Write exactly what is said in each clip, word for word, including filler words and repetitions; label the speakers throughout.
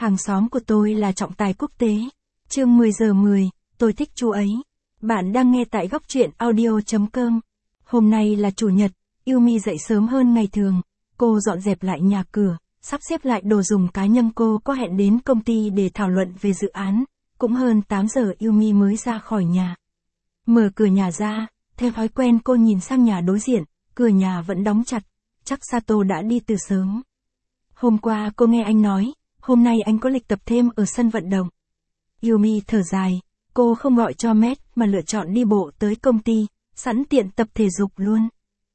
Speaker 1: Hàng xóm của tôi là trọng tài quốc tế. Chương mười giờ mười, tôi thích chú ấy. Bạn đang nghe tại góc truyện audio chấm com. Hôm nay là chủ nhật, Yumi dậy sớm hơn ngày thường. Cô dọn dẹp lại nhà cửa, sắp xếp lại đồ dùng cá nhân. Cô có hẹn đến công ty để thảo luận về dự án. Cũng hơn tám giờ Yumi mới ra khỏi nhà. Mở cửa nhà ra, theo thói quen cô nhìn sang nhà đối diện, cửa nhà vẫn đóng chặt. Chắc Sato đã đi từ sớm. Hôm qua cô nghe anh nói, hôm nay anh có lịch tập thêm ở sân vận động. Yumi thở dài, cô không gọi cho Matt mà lựa chọn đi bộ tới công ty, sẵn tiện tập thể dục luôn.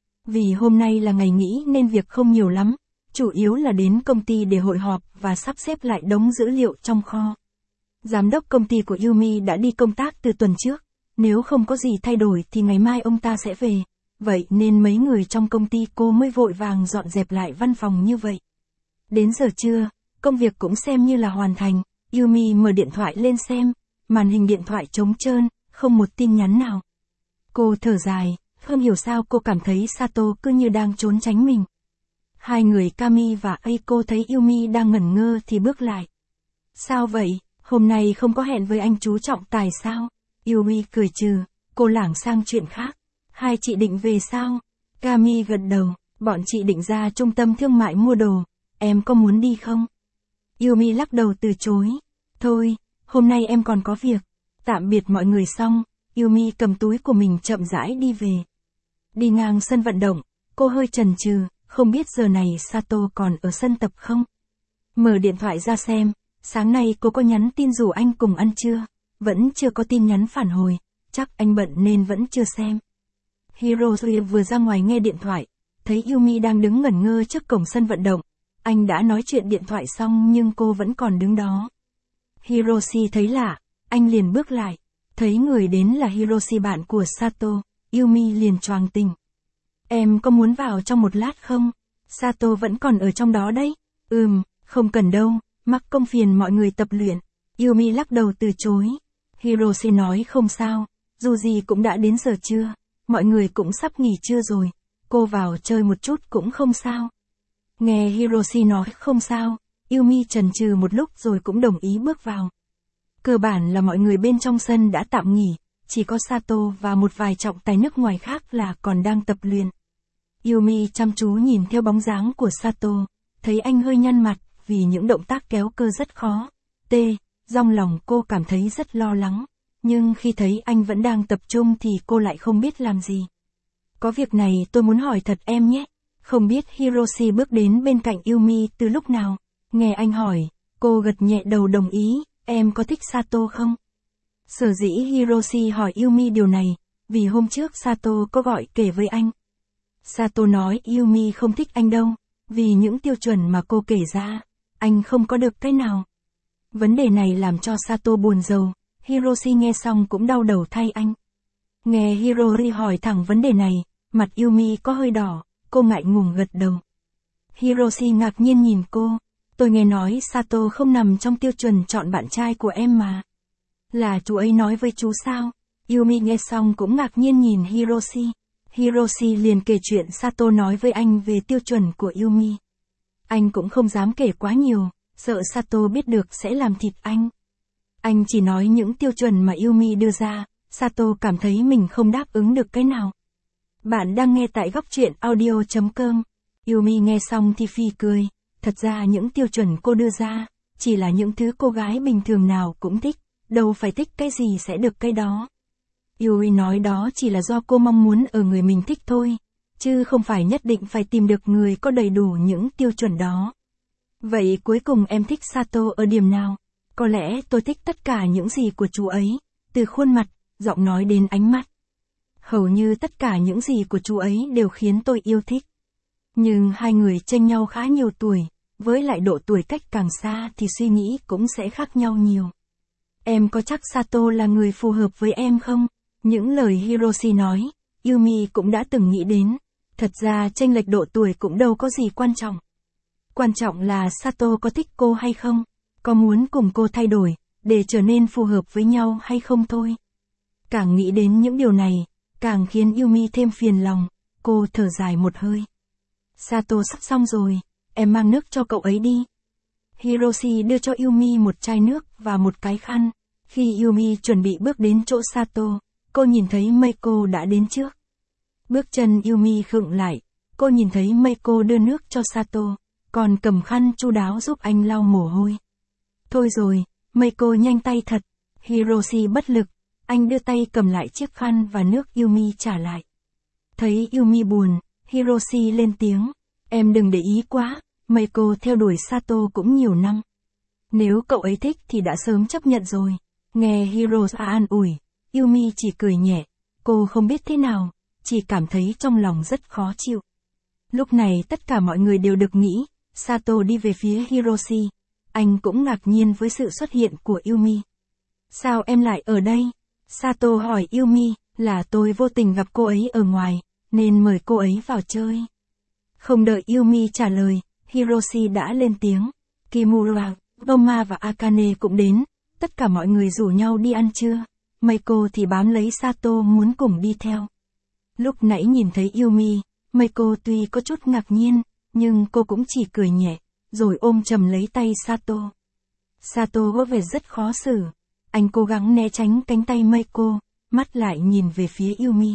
Speaker 1: Vì hôm nay là ngày nghỉ nên việc không nhiều lắm, chủ yếu là đến công ty để hội họp và sắp xếp lại đống dữ liệu trong kho. Giám đốc công ty của Yumi đã đi công tác từ tuần trước, nếu không có gì thay đổi thì ngày mai ông ta sẽ về, vậy nên mấy người trong công ty cô mới vội vàng dọn dẹp lại văn phòng như vậy. Đến giờ trưa, công việc cũng xem như là hoàn thành, Yumi mở điện thoại lên xem, màn hình điện thoại trống trơn, không một tin nhắn nào. Cô thở dài, không hiểu sao cô cảm thấy Sato cứ như đang trốn tránh mình. Hai người Kami và Eiko thấy Yumi đang ngẩn ngơ thì bước lại. Sao vậy, hôm nay không có hẹn với anh chú trọng tài sao? Yumi cười trừ, cô lảng sang chuyện khác. Hai chị định về sao? Kami gật đầu, bọn chị định ra trung tâm thương mại mua đồ, em có muốn đi không? Yumi lắc đầu từ chối. Thôi, hôm nay em còn có việc. Tạm biệt mọi người xong, Yumi cầm túi của mình chậm rãi đi về. Đi ngang sân vận động, cô hơi chần chừ, không biết giờ này Sato còn ở sân tập không? Mở điện thoại ra xem, sáng nay cô có nhắn tin rủ anh cùng ăn trưa, vẫn chưa có tin nhắn phản hồi, chắc anh bận nên vẫn chưa xem. Hiroshi vừa ra ngoài nghe điện thoại, thấy Yumi đang đứng ngẩn ngơ trước cổng sân vận động. Anh đã nói chuyện điện thoại xong nhưng cô vẫn còn đứng đó. Hiroshi thấy lạ, anh liền bước lại. Thấy người đến là Hiroshi bạn của Sato, Yumi liền choàng tình. Em có muốn vào trong một lát không? Sato vẫn còn ở trong đó đấy. Ừm, không cần đâu, mắc công phiền mọi người tập luyện. Yumi lắc đầu từ chối. Hiroshi nói không sao, dù gì cũng đã đến giờ trưa, mọi người cũng sắp nghỉ trưa rồi, cô vào chơi một chút cũng không sao. Nghe Hiroshi nói không sao, Yumi chần chừ một lúc rồi cũng đồng ý bước vào. Cơ bản là mọi người bên trong sân đã tạm nghỉ, chỉ có Sato và một vài trọng tài nước ngoài khác là còn đang tập luyện. Yumi chăm chú nhìn theo bóng dáng của Sato, thấy anh hơi nhăn mặt vì những động tác kéo cơ rất khó. T, trong lòng cô cảm thấy rất lo lắng, nhưng khi thấy anh vẫn đang tập trung thì cô lại không biết làm gì. Có việc này tôi muốn hỏi thật em nhé. Không biết Hiroshi bước đến bên cạnh Yumi từ lúc nào, nghe anh hỏi, cô gật nhẹ đầu đồng ý, em có thích Sato không? Sở dĩ Hiroshi hỏi Yumi điều này, vì hôm trước Sato có gọi kể với anh. Sato nói Yumi không thích anh đâu, vì những tiêu chuẩn mà cô kể ra, anh không có được cái nào. Vấn đề này làm cho Sato buồn rầu, Hiroshi nghe xong cũng đau đầu thay anh. Nghe Hiroshi hỏi thẳng vấn đề này, mặt Yumi có hơi đỏ. Cô ngại ngùng gật đầu. Hiroshi ngạc nhiên nhìn cô. Tôi nghe nói Sato không nằm trong tiêu chuẩn chọn bạn trai của em mà. Là chú ấy nói với chú sao? Yumi nghe xong cũng ngạc nhiên nhìn Hiroshi. Hiroshi liền kể chuyện Sato nói với anh về tiêu chuẩn của Yumi. Anh cũng không dám kể quá nhiều, sợ Sato biết được sẽ làm thịt anh. Anh chỉ nói những tiêu chuẩn mà Yumi đưa ra, Sato cảm thấy mình không đáp ứng được cái nào. Bạn đang nghe tại góc truyện audio chấm com. Yumi nghe xong thì phì cười. Thật ra những tiêu chuẩn cô đưa ra, chỉ là những thứ cô gái bình thường nào cũng thích, đâu phải thích cái gì sẽ được cái đó. Yumi nói đó chỉ là do cô mong muốn ở người mình thích thôi, chứ không phải nhất định phải tìm được người có đầy đủ những tiêu chuẩn đó. Vậy cuối cùng em thích Sato ở điểm nào? Có lẽ tôi thích tất cả những gì của chú ấy, từ khuôn mặt, giọng nói đến ánh mắt. Hầu như tất cả những gì của chú ấy đều khiến tôi yêu thích. Nhưng hai người chênh nhau khá nhiều tuổi, với lại độ tuổi cách càng xa thì suy nghĩ cũng sẽ khác nhau nhiều. Em có chắc Sato là người phù hợp với em không? Những lời Hiroshi nói, Yumi cũng đã từng nghĩ đến. Thật ra chênh lệch độ tuổi cũng đâu có gì quan trọng. Quan trọng là Sato có thích cô hay không, có muốn cùng cô thay đổi, để trở nên phù hợp với nhau hay không thôi. Càng nghĩ đến những điều này, càng khiến Yumi thêm phiền lòng, cô thở dài một hơi. Sato sắp xong rồi, em mang nước cho cậu ấy đi. Hiroshi đưa cho Yumi một chai nước và một cái khăn. Khi Yumi chuẩn bị bước đến chỗ Sato, cô nhìn thấy Meiko đã đến trước. Bước chân Yumi khựng lại, cô nhìn thấy Meiko đưa nước cho Sato, còn cầm khăn chu đáo giúp anh lau mồ hôi. Thôi rồi, Meiko nhanh tay thật. Hiroshi bất lực, anh đưa tay cầm lại chiếc khăn và nước Yumi trả lại. Thấy Yumi buồn, Hiroshi lên tiếng, em đừng để ý quá, Meiko theo đuổi Sato cũng nhiều năm. Nếu cậu ấy thích thì đã sớm chấp nhận rồi. Nghe Hiroshi an ủi, Yumi chỉ cười nhẹ, cô không biết thế nào, chỉ cảm thấy trong lòng rất khó chịu. Lúc này tất cả mọi người đều được nghĩ, Sato đi về phía Hiroshi, anh cũng ngạc nhiên với sự xuất hiện của Yumi. Sao em lại ở đây? Sato hỏi Yumi, là tôi vô tình gặp cô ấy ở ngoài, nên mời cô ấy vào chơi. Không đợi Yumi trả lời, Hiroshi đã lên tiếng. Kimura, Goma và Akane cũng đến, tất cả mọi người rủ nhau đi ăn trưa. Meiko thì bám lấy Sato muốn cùng đi theo. Lúc nãy nhìn thấy Yumi, Meiko tuy có chút ngạc nhiên, nhưng cô cũng chỉ cười nhẹ, rồi ôm chầm lấy tay Sato. Sato có vẻ rất khó xử. Anh cố gắng né tránh cánh tay Meiko, mắt lại nhìn về phía Yumi.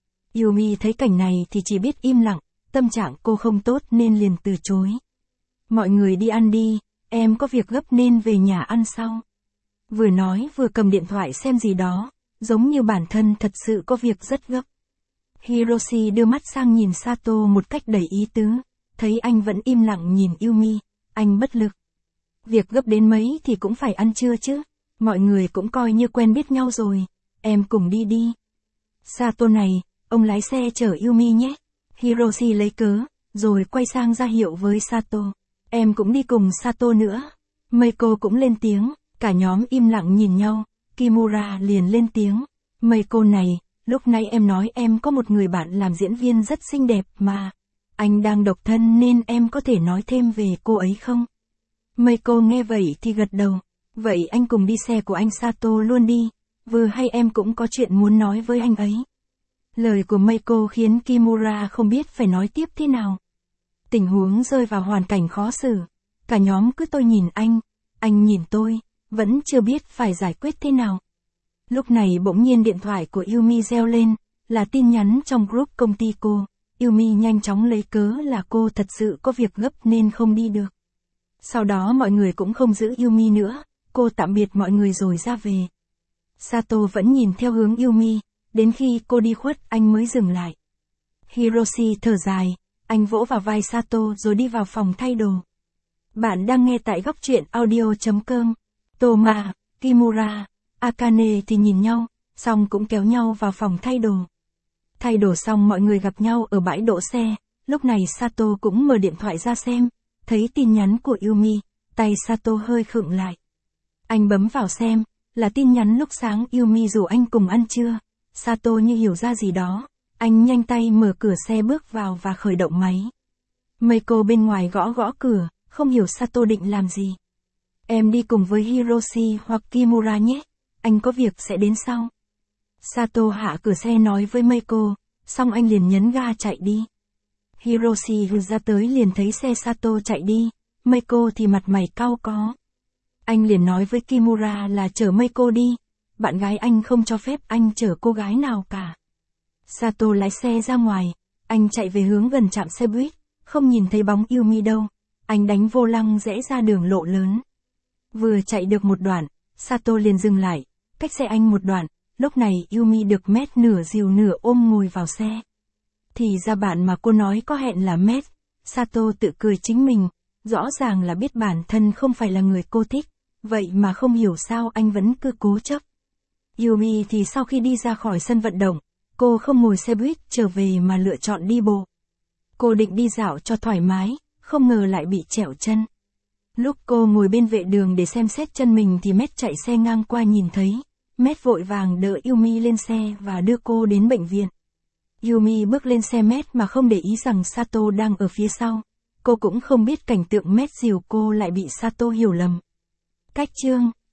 Speaker 1: Yumi thấy cảnh này thì chỉ biết im lặng, tâm trạng cô không tốt nên liền từ chối. Mọi người đi ăn đi, em có việc gấp nên về nhà ăn sau. Vừa nói vừa cầm điện thoại xem gì đó, giống như bản thân thật sự có việc rất gấp. Hiroshi đưa mắt sang nhìn Sato một cách đầy ý tứ, thấy anh vẫn im lặng nhìn Yumi, anh bất lực. Việc gấp đến mấy thì cũng phải ăn trưa chứ, mọi người cũng coi như quen biết nhau rồi, em cùng đi đi. Sato này, ông lái xe chở Yumi nhé. Hiroshi lấy cớ, rồi quay sang ra hiệu với Sato. Em cũng đi cùng Sato nữa. Meiko cũng lên tiếng, cả nhóm im lặng nhìn nhau, Kimura liền lên tiếng. Meiko này, lúc nãy em nói em có một người bạn làm diễn viên rất xinh đẹp mà. Anh đang độc thân nên em có thể nói thêm về cô ấy không? Meiko nghe vậy thì gật đầu. Vậy anh cùng đi xe của anh Sato luôn đi, vừa hay em cũng có chuyện muốn nói với anh ấy. Lời của Meiko khiến Kimura không biết phải nói tiếp thế nào. Tình huống rơi vào hoàn cảnh khó xử. Cả nhóm cứ tôi nhìn anh, anh nhìn tôi, vẫn chưa biết phải giải quyết thế nào. Lúc này bỗng nhiên điện thoại của Yumi reo lên, là tin nhắn trong group công ty cô. Yumi nhanh chóng lấy cớ là cô thật sự có việc gấp nên không đi được. Sau đó mọi người cũng không giữ Yumi nữa, cô tạm biệt mọi người rồi ra về. Sato vẫn nhìn theo hướng Yumi, đến khi cô đi khuất anh mới dừng lại. Hiroshi thở dài, anh vỗ vào vai Sato rồi đi vào phòng thay đồ. Bạn đang nghe tại góc truyện audio.com. Toma, Kimura, Akane thì nhìn nhau, xong cũng kéo nhau vào phòng thay đồ. Thay đồ xong mọi người gặp nhau ở bãi đỗ xe, lúc này Sato cũng mở điện thoại ra xem, thấy tin nhắn của Yumi, tay Sato hơi khựng lại. Anh bấm vào xem, là tin nhắn lúc sáng Yumi rủ anh cùng ăn trưa. Sato như hiểu ra gì đó, anh nhanh tay mở cửa xe bước vào và khởi động máy. Meiko bên ngoài gõ gõ cửa, không hiểu Sato định làm gì. Em đi cùng với Hiroshi hoặc Kimura nhé, anh có việc sẽ đến sau. Sato hạ cửa xe nói với Meiko, xong anh liền nhấn ga chạy đi. Hiroshi ra tới liền thấy xe Sato chạy đi, Meiko thì mặt mày cau có. Anh liền nói với Kimura là chở Meiko đi, bạn gái anh không cho phép anh chở cô gái nào cả. Sato lái xe ra ngoài, anh chạy về hướng gần trạm xe buýt, không nhìn thấy bóng Yumi đâu, anh đánh vô lăng rẽ ra đường lộ lớn. Vừa chạy được một đoạn, Sato liền dừng lại, cách xe anh một đoạn, lúc này Yumi được Matt nửa dìu nửa ôm ngồi vào xe. Thì ra bạn mà cô nói có hẹn là Matt, Sato tự cười chính mình, rõ ràng là biết bản thân không phải là người cô thích, vậy mà không hiểu sao anh vẫn cứ cố chấp. Yumi thì sau khi đi ra khỏi sân vận động, cô không ngồi xe buýt trở về mà lựa chọn đi bộ. Cô định đi dạo cho thoải mái, không ngờ lại bị trẹo chân. Lúc cô ngồi bên vệ đường để xem xét chân mình thì Matt chạy xe ngang qua nhìn thấy. Matt vội vàng đỡ Yumi lên xe và đưa cô đến bệnh viện. Yumi bước lên xe Matt mà không để ý rằng Sato đang ở phía sau. Cô cũng không biết cảnh tượng Matt dìu cô lại bị Sato hiểu lầm. Cách chương